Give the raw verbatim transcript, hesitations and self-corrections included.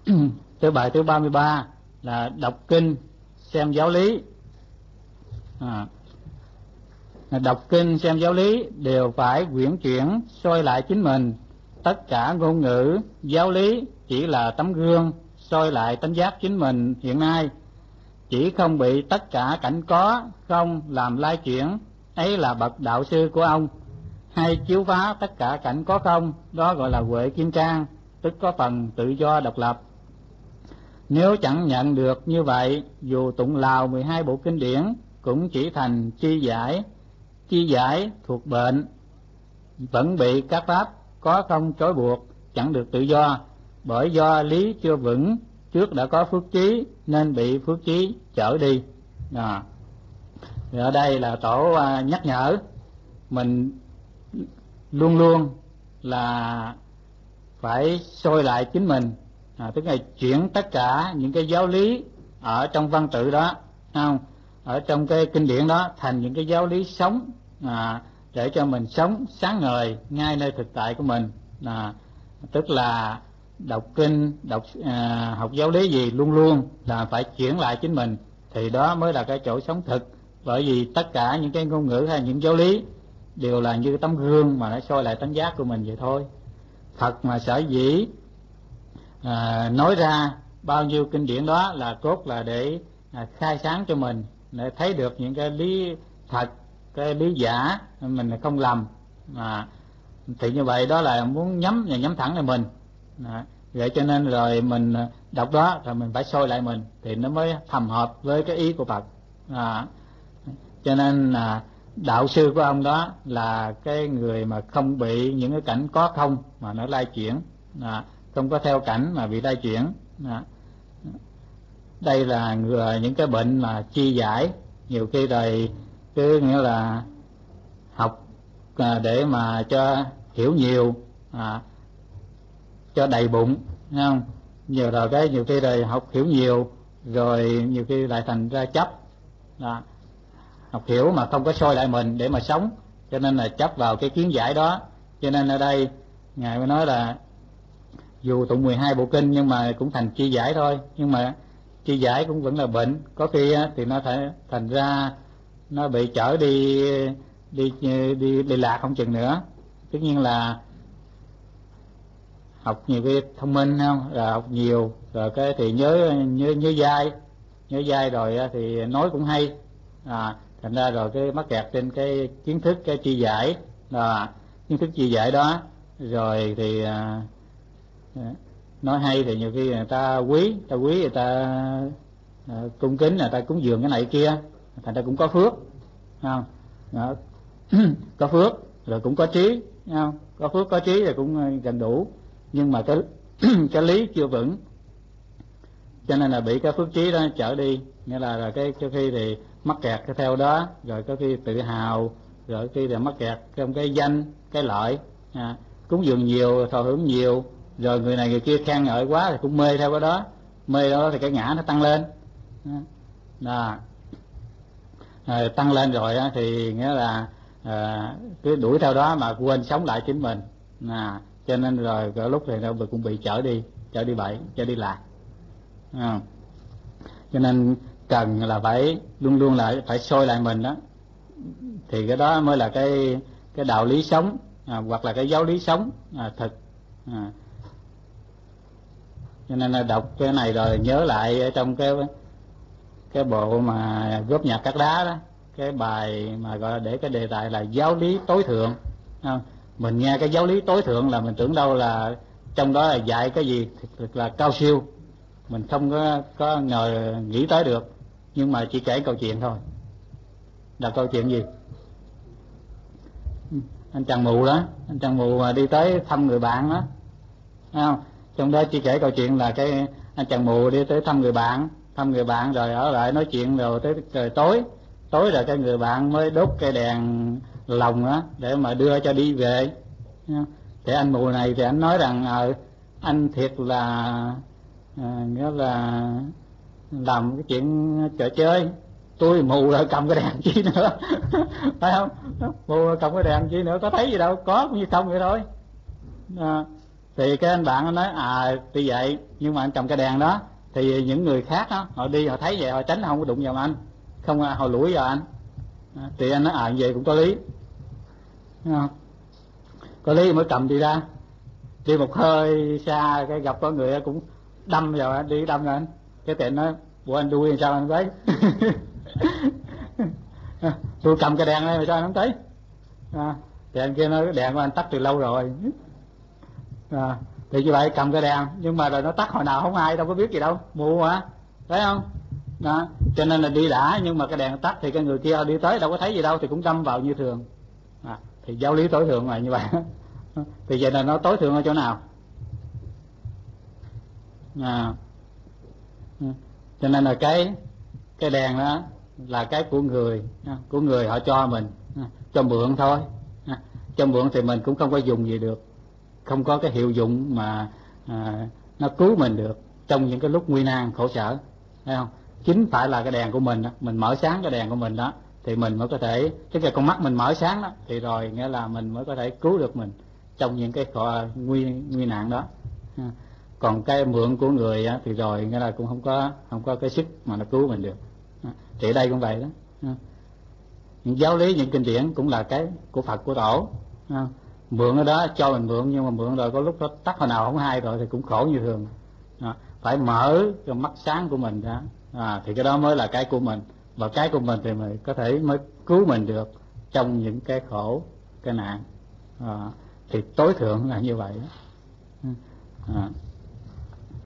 Cái bài thứ ba mươi ba là đọc kinh xem giáo lý. À, đọc kinh xem giáo lý đều phải quyển chuyển soi lại chính mình. Tất cả ngôn ngữ giáo lý chỉ là tấm gương soi lại tánh giác chính mình hiện nay, chỉ không bị tất cả cảnh có không làm lai chuyển, ấy là bậc đạo sư của ông. Hay chiếu phá tất cả cảnh có không, đó gọi là huệ kim cang, tức có phần tự do độc lập. Nếu chẳng nhận được như vậy, dù tụng lào mười hai bộ kinh điển cũng chỉ thành chi giải, chi giải thuộc bệnh, vẫn bị các pháp có không trói buộc, chẳng được tự do, bởi do lý chưa vững, trước đã có phước trí nên bị phước trí chở đi. À, ở đây là tổ à, nhắc nhở mình luôn luôn là phải soi lại chính mình, à, tức là chuyển tất cả những cái giáo lý ở trong văn tự đó, không, ở trong cái kinh điển đó thành những cái giáo lý sống, à, để cho mình sống sáng ngời ngay nơi thực tại của mình. À, tức là đọc kinh, đọc à, học giáo lý gì luôn luôn là phải chuyển lại chính mình, thì đó mới là cái chỗ sống thực. Bởi vì tất cả những cái ngôn ngữ hay những giáo lý đều là như tấm gương mà nó soi lại tánh giác của mình vậy thôi. Phật mà sở dĩ à, nói ra bao nhiêu kinh điển đó là cốt là để à, khai sáng cho mình, để thấy được những cái lý thật, cái lý giả, mình không lầm. À, thì như vậy đó là muốn nhắm và nhắm thẳng lên mình. À, vậy cho nên rồi mình đọc đó rồi mình phải soi lại mình thì nó mới thầm hợp với cái ý của Phật. À, cho nên là đạo sư của ông đó là cái người mà không bị những cái cảnh có không mà nó lai chuyển, à, không có theo cảnh mà bị lai chuyển. À, đây là người, những cái bệnh mà chi giải nhiều khi rồi cứ nghĩa là học à, để mà cho hiểu nhiều, à, cho đầy bụng, thấy không? Nhiều rồi cái nhiều khi rồi học hiểu nhiều rồi nhiều khi lại thành ra chấp. À, học hiểu mà không có soi lại mình để mà sống, cho nên là chấp vào cái kiến giải đó. Cho nên ở đây ngài mới nói là dù tụng mười hai bộ kinh nhưng mà cũng thành chi giải thôi, nhưng mà chi giải cũng vẫn là bệnh. Có khi á, thì nó thể thành ra nó bị trở đi đi đi đi lạc không chừng nữa. Tất nhiên là học nhiều cái thông minh không, rồi học nhiều rồi cái thì nhớ nhớ nhớ dai, nhớ dai rồi thì nói cũng hay. À, thành ra rồi cái mắc kẹt trên cái kiến thức, cái chi giải, à, kiến thức chi giải đó rồi thì à, nói hay thì nhiều khi người ta quý, ta quý người ta à, cung kính, người ta cúng dường cái này kia, thành ra cũng có phước, không? Đó. Có phước rồi cũng có trí, không? Có phước có trí rồi cũng gần đủ, nhưng mà cái cái lý chưa vững, cho nên là bị cái phước trí đó trở đi. Nghĩa là, là cái cái khi thì mắc kẹt cái theo đó, rồi có khi tự hào, rồi khi thì mắc kẹt trong cái danh cái lợi, à, cúng dường nhiều, thọ hưởng nhiều, rồi người này người kia khen ngợi quá thì cũng mê theo cái đó, mê đó thì cái ngã nó tăng lên. Đó. À, tăng lên rồi á, thì nghĩa là à, cứ đuổi theo đó mà quên sống lại chính mình. À, cho nên rồi có lúc thì nó cũng bị trở đi, trở đi bậy, trở đi lạc. À, cho nên cần là phải luôn luôn là phải soi lại mình đó, thì cái đó mới là cái cái đạo lý sống, à, hoặc là cái giáo lý sống à, thực. À, cho nên là đọc cái này rồi nhớ lại ở trong cái cái bộ mà góp nhặt các đá đó, cái bài mà gọi là để cái đề tài là giáo lý tối thượng. À, mình nghe cái giáo lý tối thượng là mình tưởng đâu là trong đó là dạy cái gì thật là cao siêu, mình không có có ngờ nghĩ tới được, nhưng mà chỉ kể câu chuyện thôi. Là câu chuyện gì? Anh chàng mù đó, anh chàng mù mà đi tới thăm người bạn đó, thấy không? Trong đó chỉ kể câu chuyện là cái anh chàng mù đi tới thăm người bạn, thăm người bạn rồi ở lại nói chuyện rồi tới trời tối, tối rồi cái người bạn mới đốt cây đèn lồng á để mà đưa cho đi về. Thì anh mù này thì anh nói rằng à, anh thiệt là à, nghĩa là làm cái chuyện trò chơi, tôi mù rồi cầm cái đèn chi nữa. Phải không? Mù rồi cầm cái đèn chi nữa, có thấy gì đâu, có cũng như không vậy thôi. À, Thì cái anh bạn nó nói à tuy vậy nhưng mà anh cầm cái đèn đó thì những người khác đó họ đi họ thấy vậy họ tránh, không có đụng vào anh, không họ lủi vào anh. Thì anh nói à vậy cũng có lý, không? Có lý mới cầm đi ra, đi một hơi xa cái gặp có người cũng đâm vào anh, đi đâm vào anh. Cái tiện nói bộ anh đuôi sao anh thấy tôi cầm cái đèn này mà sao anh không thấy. À, thì anh kia nói cái đèn của anh tắt từ lâu rồi. À, thì như vậy cầm cái đèn nhưng mà rồi nó tắt hồi nào không ai đâu có biết gì đâu, mù hả, thấy không đó. Cho nên là đi đã nhưng mà cái đèn tắt thì cái người kia đi tới đâu có thấy gì đâu thì cũng đâm vào như thường. À, thì giáo lý tối thượng là như vậy. Thì vậy là nó tối thượng ở chỗ nào? À, cho nên là cái cái đèn đó là cái của người, của người họ cho mình, cho mượn thôi. Cho mượn thì mình cũng không có dùng gì được, không có cái hiệu dụng mà à, nó cứu mình được trong những cái lúc nguy nan khổ sở, thấy không? Chính phải là cái đèn của mình đó, mình mở sáng cái đèn của mình đó thì mình mới có thể, cái cái con mắt mình mở sáng đó thì rồi nghĩa là mình mới có thể cứu được mình trong những cái khổ, nguy nguy nạn đó. Còn cái mượn của người á, thì rồi nghĩa là cũng không có không có cái sức mà nó cứu mình được. Thì ở đây cũng vậy đó. Những giáo lý, những kinh điển cũng là cái của Phật, của Tổ. Mượn ở đó cho mình mượn nhưng mà mượn rồi có lúc nó tắt hồi nào không hay rồi thì cũng khổ như thường. Phải mở cái mắt sáng của mình ra, à, thì cái đó mới là cái của mình, và cái của mình thì mình có thể mới cứu mình được trong những cái khổ, cái nạn. À, thì tối thượng là như vậy đó. À.